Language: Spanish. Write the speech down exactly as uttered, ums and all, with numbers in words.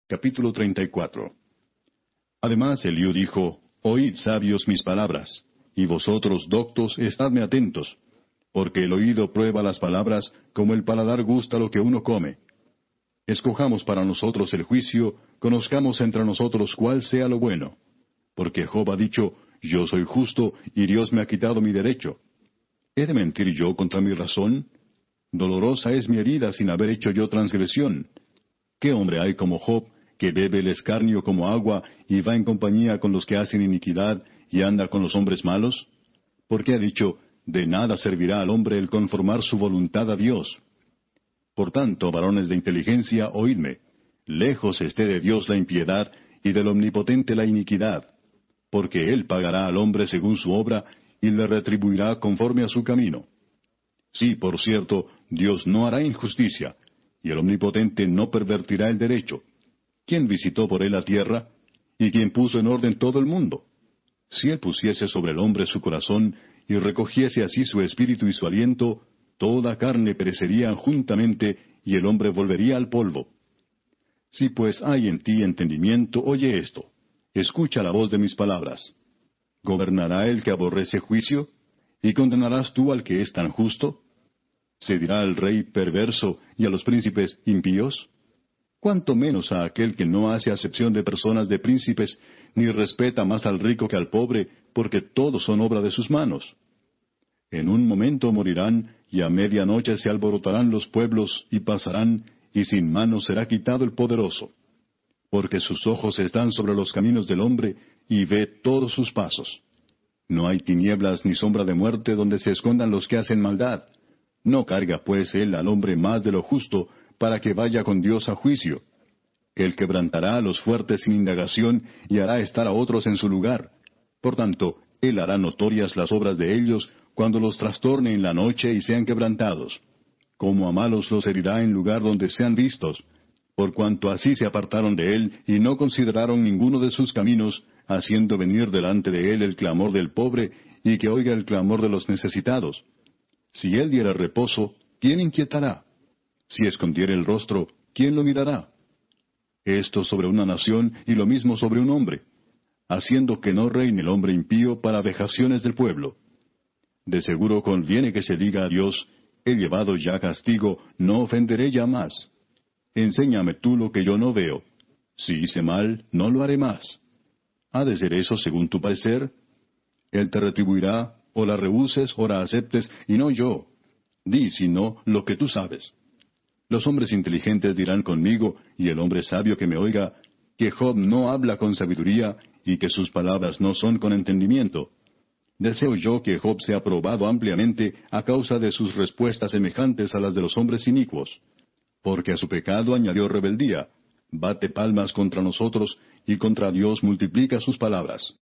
Capítulo treinta y cuatro. Además Eliú dijo, Oíd, sabios, mis palabras, y vosotros, doctos, estadme atentos, porque el oído prueba las palabras, como el paladar gusta lo que uno come. Escojamos para nosotros el juicio, conozcamos entre nosotros cuál sea lo bueno. Porque Job ha dicho, Yo soy justo, y Dios me ha quitado mi derecho. ¿He de mentir yo contra mi razón? Dolorosa es mi herida sin haber hecho yo transgresión. ¿Qué hombre hay como Job, que bebe el escarnio como agua, y va en compañía con los que hacen iniquidad, y anda con los hombres malos? Porque ha dicho, De nada servirá al hombre el conformar su voluntad a Dios. Por tanto, varones de inteligencia, oídme. Lejos esté de Dios la impiedad, y del Omnipotente la iniquidad. Porque Él pagará al hombre según su obra, y le retribuirá conforme a su camino. Sí, por cierto, Dios no hará injusticia, y el Omnipotente no pervertirá el derecho. ¿Quién visitó por Él la tierra? ¿Y quién puso en orden todo el mundo? Si Él pusiese sobre el hombre su corazón, y recogiese así su espíritu y su aliento, toda carne perecería juntamente, y el hombre volvería al polvo. Si pues hay en ti entendimiento, oye esto. Escucha la voz de mis palabras. ¿Gobernará el que aborrece juicio? ¿Y condenarás tú al que es tan justo? ¿Se dirá al rey perverso y a los príncipes impíos? ¿Cuánto menos a aquel que no hace acepción de personas de príncipes, ni respeta más al rico que al pobre, porque todos son obra de sus manos? En un momento morirán, y a media noche se alborotarán los pueblos, y pasarán, y sin mano será quitado el poderoso. Porque sus ojos están sobre los caminos del hombre, y ve todos sus pasos. No hay tinieblas ni sombra de muerte donde se escondan los que hacen maldad. No carga pues él al hombre más de lo justo, para que vaya con Dios a juicio. Él quebrantará a los fuertes sin indagación, y hará estar a otros en su lugar. Por tanto, él hará notorias las obras de ellos, cuando los trastorne en la noche y sean quebrantados. Como a malos los herirá en lugar donde sean vistos, por cuanto así se apartaron de él, y no consideraron ninguno de sus caminos, haciendo venir delante de él el clamor del pobre, y que oiga el clamor de los necesitados. Si él diera reposo, ¿quién inquietará? Si escondiera el rostro, ¿quién lo mirará? Esto sobre una nación, y lo mismo sobre un hombre, haciendo que no reine el hombre impío para vejaciones del pueblo. De seguro conviene que se diga a Dios, he llevado ya castigo, no ofenderé ya más. Enséñame tú lo que yo no veo. Si hice mal, no lo haré más. ¿Ha de ser eso según tu parecer? Él te retribuirá, o la rehuses, o la aceptes, y no yo. Di, si no, lo que tú sabes. Los hombres inteligentes dirán conmigo, y el hombre sabio que me oiga, que Job no habla con sabiduría, y que sus palabras no son con entendimiento. Deseo yo que Job sea probado ampliamente a causa de sus respuestas semejantes a las de los hombres inicuos. Porque a su pecado añadió rebeldía, bate palmas contra nosotros, y contra Dios multiplica sus palabras.